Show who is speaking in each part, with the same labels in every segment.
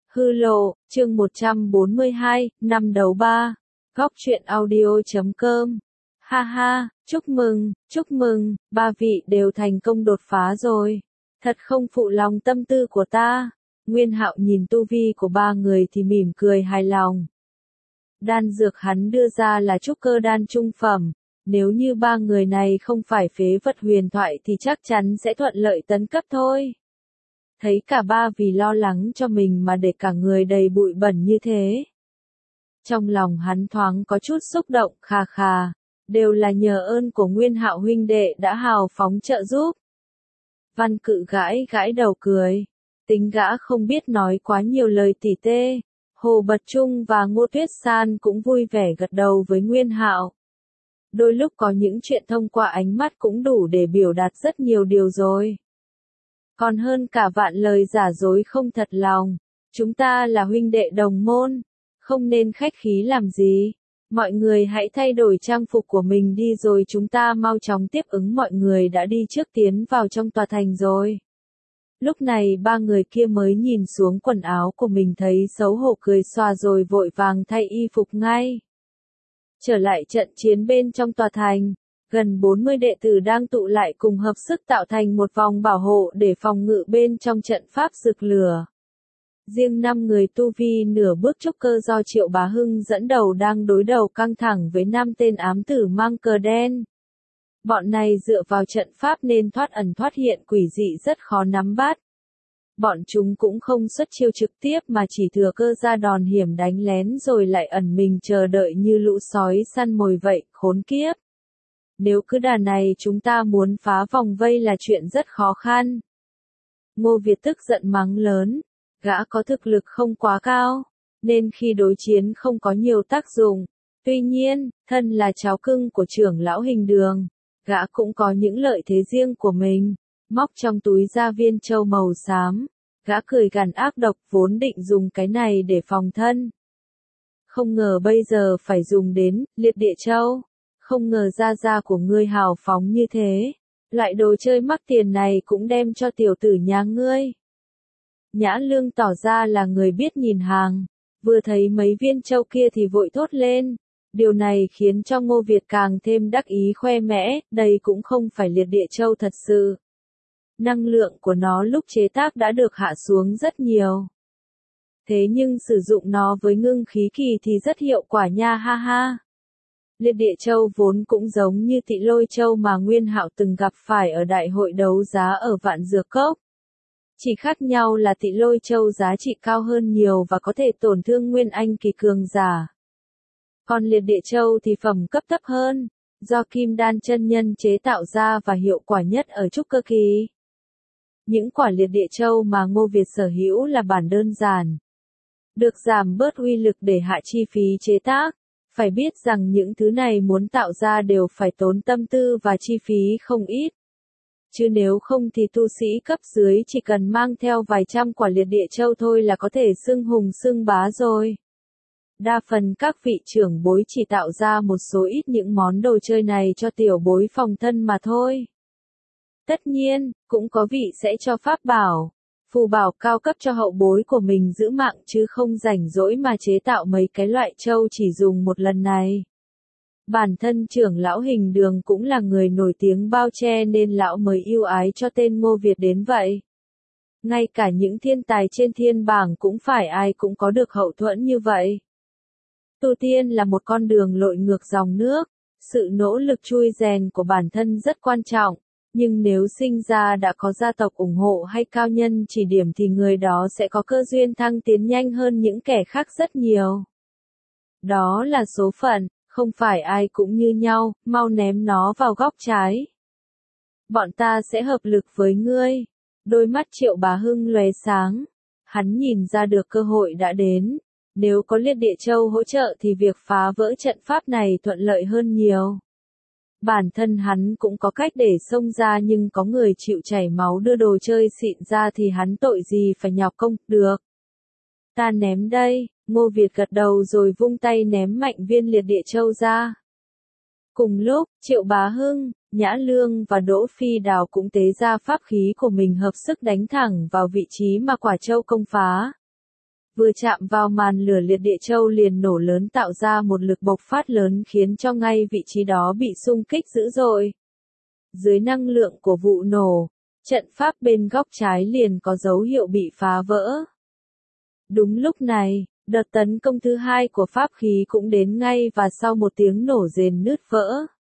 Speaker 1: Hư lộ, chương 142, năm đấu ba. Góc truyện audio.com. Ha ha, chúc mừng, ba vị đều thành công đột phá rồi. Thật không phụ lòng tâm tư của ta. Nguyên Hạo nhìn tu vi của ba người thì mỉm cười hài lòng. Đan dược hắn đưa ra là trúc cơ đan trung phẩm. Nếu như ba người này không phải phế vật huyền thoại thì chắc chắn sẽ thuận lợi tấn cấp thôi. Thấy cả ba vì lo lắng cho mình mà để cả người đầy bụi bẩn như thế. Trong lòng hắn thoáng có chút xúc động, khà, đều là nhờ ơn của Nguyên Hạo huynh đệ đã hào phóng trợ giúp. Văn Cự gãi đầu cười, tính gã không biết nói quá nhiều lời tỉ tê. Hồ Bật Trung và Ngô Tuyết San cũng vui vẻ gật đầu với Nguyên Hạo. Đôi lúc có những chuyện thông qua ánh mắt cũng đủ để biểu đạt rất nhiều điều rồi. Còn hơn cả vạn lời giả dối không thật lòng. Chúng ta là huynh đệ đồng môn, không nên khách khí làm gì. Mọi người hãy thay đổi trang phục của mình đi rồi chúng ta mau chóng tiếp ứng mọi người đã đi trước tiến vào trong tòa thành rồi. Lúc này ba người kia mới nhìn xuống quần áo của mình thấy xấu hổ cười xòa rồi vội vàng thay y phục ngay. Trở lại trận chiến bên trong tòa thành, gần 40 đệ tử đang tụ lại cùng hợp sức tạo thành một vòng bảo hộ để phòng ngự bên trong trận pháp rực lửa. Riêng 5 người tu vi nửa bước trúc cơ do Triệu Bá Hưng dẫn đầu đang đối đầu căng thẳng với 5 tên ám tử mang cờ đen. Bọn này dựa vào trận pháp nên thoát ẩn thoát hiện quỷ dị rất khó nắm bắt. Bọn chúng cũng không xuất chiêu trực tiếp mà chỉ thừa cơ ra đòn hiểm đánh lén rồi lại ẩn mình chờ đợi như lũ sói săn mồi vậy, khốn kiếp. Nếu cứ đà này chúng ta muốn phá vòng vây là chuyện rất khó khăn. Ngô Việt tức giận mắng lớn, gã có thực lực không quá cao, nên khi đối chiến không có nhiều tác dụng. Tuy nhiên, thân là cháu cưng của trưởng lão Hình Đường, gã cũng có những lợi thế riêng của mình. Móc trong túi ra viên châu màu xám, gã cười gằn ác độc vốn định dùng cái này để phòng thân. Không ngờ bây giờ phải dùng đến liệt địa châu. Không ngờ gia của ngươi hào phóng như thế. Loại đồ chơi mắc tiền này cũng đem cho tiểu tử nhà ngươi. Nhã Lương tỏ ra là người biết nhìn hàng. Vừa thấy mấy viên châu kia thì vội thốt lên. Điều này khiến cho Ngô Việt càng thêm đắc ý khoe mẽ. Đây cũng không phải liệt địa châu thật sự. Năng lượng của nó lúc chế tác đã được hạ xuống rất nhiều. Thế nhưng sử dụng nó với ngưng khí kỳ thì rất hiệu quả nha ha ha. Liệt địa châu vốn cũng giống như Tị Lôi châu mà Nguyên Hạo từng gặp phải ở đại hội đấu giá ở Vạn Dược Cốc. Chỉ khác nhau là Tị Lôi châu giá trị cao hơn nhiều và có thể tổn thương Nguyên Anh kỳ cường giả. Còn liệt địa châu thì phẩm cấp thấp hơn, do Kim Đan chân nhân chế tạo ra và hiệu quả nhất ở trúc cơ kỳ. Những quả liệt địa châu mà Ngô Việt sở hữu là bản đơn giản, được giảm bớt uy lực để hạ chi phí chế tác. Phải biết rằng những thứ này muốn tạo ra đều phải tốn tâm tư và chi phí không ít. Chứ nếu không thì tu sĩ cấp dưới chỉ cần mang theo vài trăm quả liệt địa châu thôi là có thể xưng hùng xưng bá rồi. Đa phần các vị trưởng bối chỉ tạo ra một số ít những món đồ chơi này cho tiểu bối phòng thân mà thôi. Tất nhiên, cũng có vị sẽ cho pháp bảo, phù bảo cao cấp cho hậu bối của mình giữ mạng chứ không rảnh rỗi mà chế tạo mấy cái loại châu chỉ dùng một lần này. Bản thân trưởng lão Hình Đường cũng là người nổi tiếng bao che nên lão mới yêu ái cho tên Ngô Việt đến vậy. Ngay cả những thiên tài trên thiên bảng cũng phải ai cũng có được hậu thuẫn như vậy. Tu tiên là một con đường lội ngược dòng nước, sự nỗ lực chui rèn của bản thân rất quan trọng. Nhưng nếu sinh ra đã có gia tộc ủng hộ hay cao nhân chỉ điểm thì người đó sẽ có cơ duyên thăng tiến nhanh hơn những kẻ khác rất nhiều. Đó là số phận, không phải ai cũng như nhau, mau ném nó vào góc trái. Bọn ta sẽ hợp lực với ngươi. Đôi mắt Triệu Bá Hưng lóe sáng. Hắn nhìn ra được cơ hội đã đến. Nếu có liệt địa châu hỗ trợ thì việc phá vỡ trận pháp này thuận lợi hơn nhiều. Bản thân hắn cũng có cách để xông ra nhưng có người chịu chảy máu đưa đồ chơi xịn ra thì hắn tội gì phải nhọc công, được. Ta ném đây, Ngô Việt gật đầu rồi vung tay ném mạnh viên liệt địa châu ra. Cùng lúc, Triệu Bá Hưng, Nhã Lương và Đỗ Phi Đào cũng tế ra pháp khí của mình hợp sức đánh thẳng vào vị trí mà quả châu công phá. Vừa chạm vào màn lửa liệt địa châu liền nổ lớn tạo ra một lực bộc phát lớn khiến cho ngay vị trí đó bị xung kích dữ dội. Dưới năng lượng của vụ nổ, trận pháp bên góc trái liền có dấu hiệu bị phá vỡ. Đúng lúc này, đợt tấn công thứ hai của pháp khí cũng đến ngay và sau một tiếng nổ rền nứt vỡ.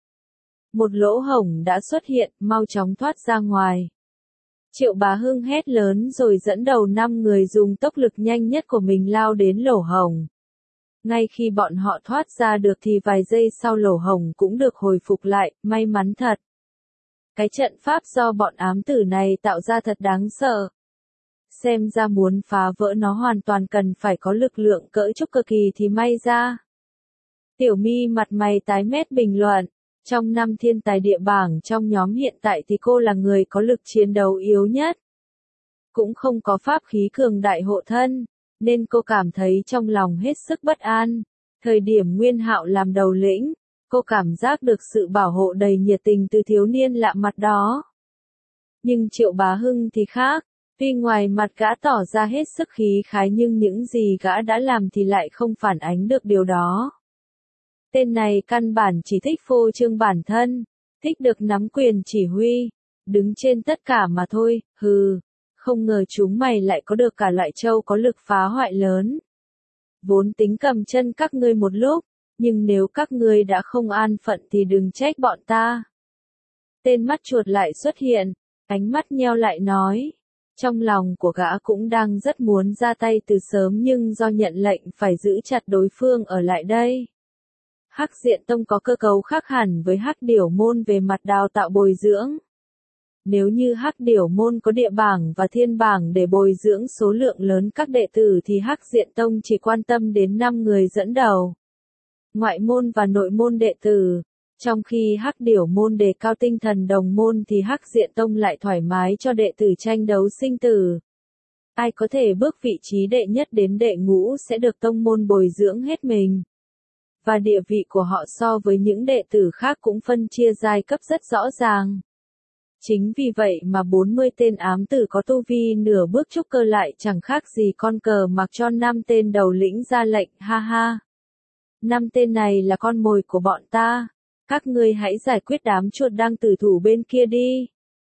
Speaker 1: Một lỗ hổng đã xuất hiện, mau chóng thoát ra ngoài. Triệu Bá Hưng hét lớn rồi dẫn đầu 5 người dùng tốc lực nhanh nhất của mình lao đến lỗ hổng. Ngay khi bọn họ thoát ra được thì vài giây sau lỗ hổng cũng được hồi phục lại, may mắn thật. Cái trận pháp do bọn ám tử này tạo ra thật đáng sợ. Xem ra muốn phá vỡ nó hoàn toàn cần phải có lực lượng cỡ trúc cơ kỳ thì may ra. Tiểu My mặt mày tái mét bình luận. Trong 5 thiên tài địa bảng trong nhóm hiện tại thì cô là người có lực chiến đấu yếu nhất. Cũng không có pháp khí cường đại hộ thân, nên cô cảm thấy trong lòng hết sức bất an. Thời điểm Nguyên Hạo làm đầu lĩnh, cô cảm giác được sự bảo hộ đầy nhiệt tình từ thiếu niên lạ mặt đó. Nhưng Triệu Bá Hưng thì khác, tuy ngoài mặt gã tỏ ra hết sức khí khái nhưng những gì gã đã làm thì lại không phản ánh được điều đó. Tên này căn bản chỉ thích phô trương bản thân, thích được nắm quyền chỉ huy, đứng trên tất cả mà thôi, hừ, không ngờ chúng mày lại có được cả loại châu có lực phá hoại lớn. Vốn tính cầm chân các ngươi một lúc, nhưng nếu các ngươi đã không an phận thì đừng trách bọn ta. Tên mắt chuột lại xuất hiện, ánh mắt nheo lại nói. Trong lòng của gã cũng đang rất muốn ra tay từ sớm nhưng do nhận lệnh phải giữ chặt đối phương ở lại đây. Hắc Diện Tông có cơ cấu khác hẳn với Hắc Điểu Môn về mặt đào tạo bồi dưỡng. Nếu như Hắc Điểu Môn có địa bảng và thiên bảng để bồi dưỡng số lượng lớn các đệ tử thì Hắc Diện Tông chỉ quan tâm đến 5 người dẫn đầu. Ngoại môn và nội môn đệ tử. Trong khi Hắc Điểu Môn đề cao tinh thần đồng môn thì Hắc Diện Tông lại thoải mái cho đệ tử tranh đấu sinh tử. Ai có thể bước vị trí đệ nhất đến đệ ngũ sẽ được tông môn bồi dưỡng hết mình. Và địa vị của họ so với những đệ tử khác cũng phân chia giai cấp rất rõ ràng. Chính vì vậy mà 40 tên ám tử có tu vi nửa bước trúc cơ lại chẳng khác gì con cờ mặc cho 5 tên đầu lĩnh ra lệnh, ha ha. 5 tên này là con mồi của bọn ta. Các ngươi hãy giải quyết đám chuột đang tử thủ bên kia đi.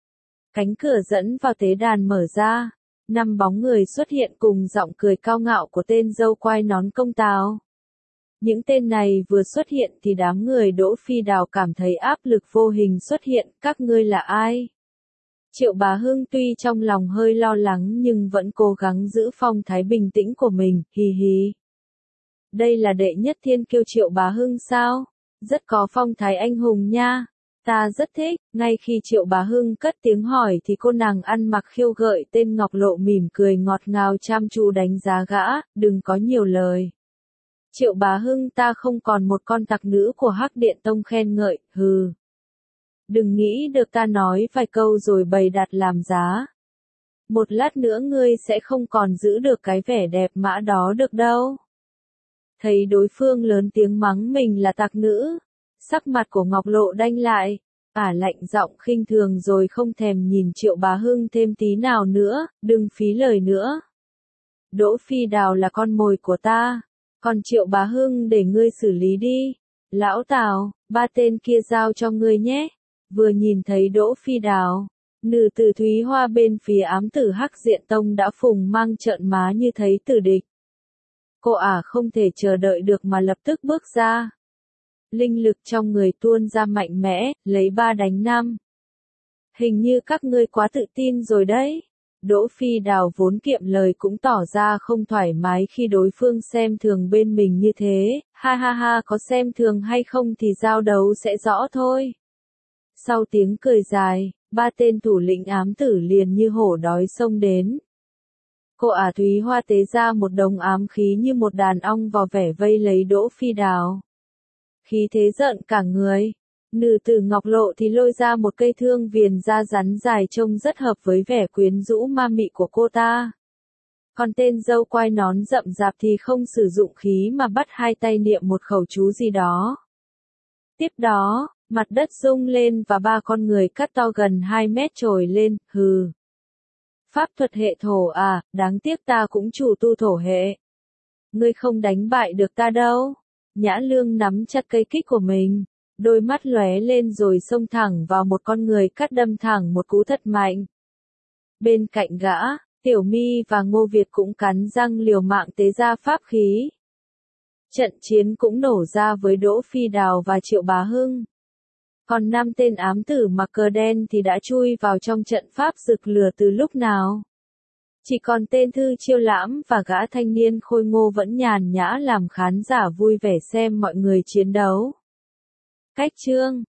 Speaker 1: Cánh cửa dẫn vào tế đàn mở ra. 5 bóng người xuất hiện cùng giọng cười cao ngạo của tên dâu quai nón công táo. Những tên này vừa xuất hiện thì đám người Đỗ Phi Đào cảm thấy áp lực vô hình xuất hiện, các ngươi là ai? Triệu Bá Hưng tuy trong lòng hơi lo lắng nhưng vẫn cố gắng giữ phong thái bình tĩnh của mình, hì hì. Đây là đệ nhất thiên kiêu Triệu Bá Hưng sao? Rất có phong thái anh hùng nha. Ta rất thích, ngay khi Triệu Bá Hưng cất tiếng hỏi thì cô nàng ăn mặc khiêu gợi tên Ngọc Lộ mỉm cười ngọt ngào chăm chú đánh giá gã, đừng có nhiều lời. Triệu Bá Hưng ta không còn một con tặc nữ của Hắc Điện Tông khen ngợi, hừ. Đừng nghĩ được ta nói vài câu rồi bày đặt làm giá. Một lát nữa ngươi sẽ không còn giữ được cái vẻ đẹp mã đó được đâu. Thấy đối phương lớn tiếng mắng mình là tặc nữ, sắc mặt của Ngọc Lộ đanh lại, lạnh giọng khinh thường rồi không thèm nhìn Triệu Bá Hưng thêm tí nào nữa, đừng phí lời nữa. Đỗ Phi Đào là con mồi của ta. Còn Triệu Bá Hưng để ngươi xử lý đi. Lão Tào, 3 tên kia giao cho ngươi nhé. Vừa nhìn thấy Đỗ Phi Đào, nữ tử Thúy Hoa bên phía ám tử Hắc Diện Tông đã phùng mang trợn má như thấy tử địch. Cô không thể chờ đợi được mà lập tức bước ra. Linh lực trong người tuôn ra mạnh mẽ, lấy 3 đánh 5. Hình như các ngươi quá tự tin rồi đấy. Đỗ Phi Đào vốn kiệm lời cũng tỏ ra không thoải mái khi đối phương xem thường bên mình như thế, ha ha ha, có xem thường hay không thì giao đấu sẽ rõ thôi. Sau tiếng cười dài, 3 tên thủ lĩnh ám tử liền như hổ đói xông đến. Cô Thúy Hoa tế ra một đống ám khí như một đàn ong vò vẻ vây lấy Đỗ Phi Đào. Khí thế giận cả người. Nữ tử Ngọc Lộ thì lôi ra một cây thương viền da rắn dài trông rất hợp với vẻ quyến rũ ma mị của cô ta. Còn tên dâu quai nón rậm rạp thì không sử dụng khí mà bắt hai tay niệm một khẩu chú gì đó. Tiếp đó, mặt đất rung lên và 3 con người cắt to gần 2 mét trồi lên, hừ. Pháp thuật hệ thổ đáng tiếc ta cũng chủ tu thổ hệ. Ngươi không đánh bại được ta đâu. Nhã Lương nắm chặt cây kích của mình, đôi mắt lóe lên rồi xông thẳng vào một con người cắt đâm thẳng một cú thật mạnh. Bên cạnh gã, Tiểu My và Ngô Việt cũng cắn răng liều mạng tế ra pháp khí. Trận chiến cũng nổ ra với Đỗ Phi Đào và Triệu Bá Hưng. Còn 5 tên ám tử mặc cờ đen thì đã chui vào trong trận pháp rực lửa từ lúc nào. Chỉ còn tên Thư Chiêu Lãm và gã thanh niên khôi ngô vẫn nhàn nhã làm khán giả vui vẻ xem mọi người chiến đấu. Cách chương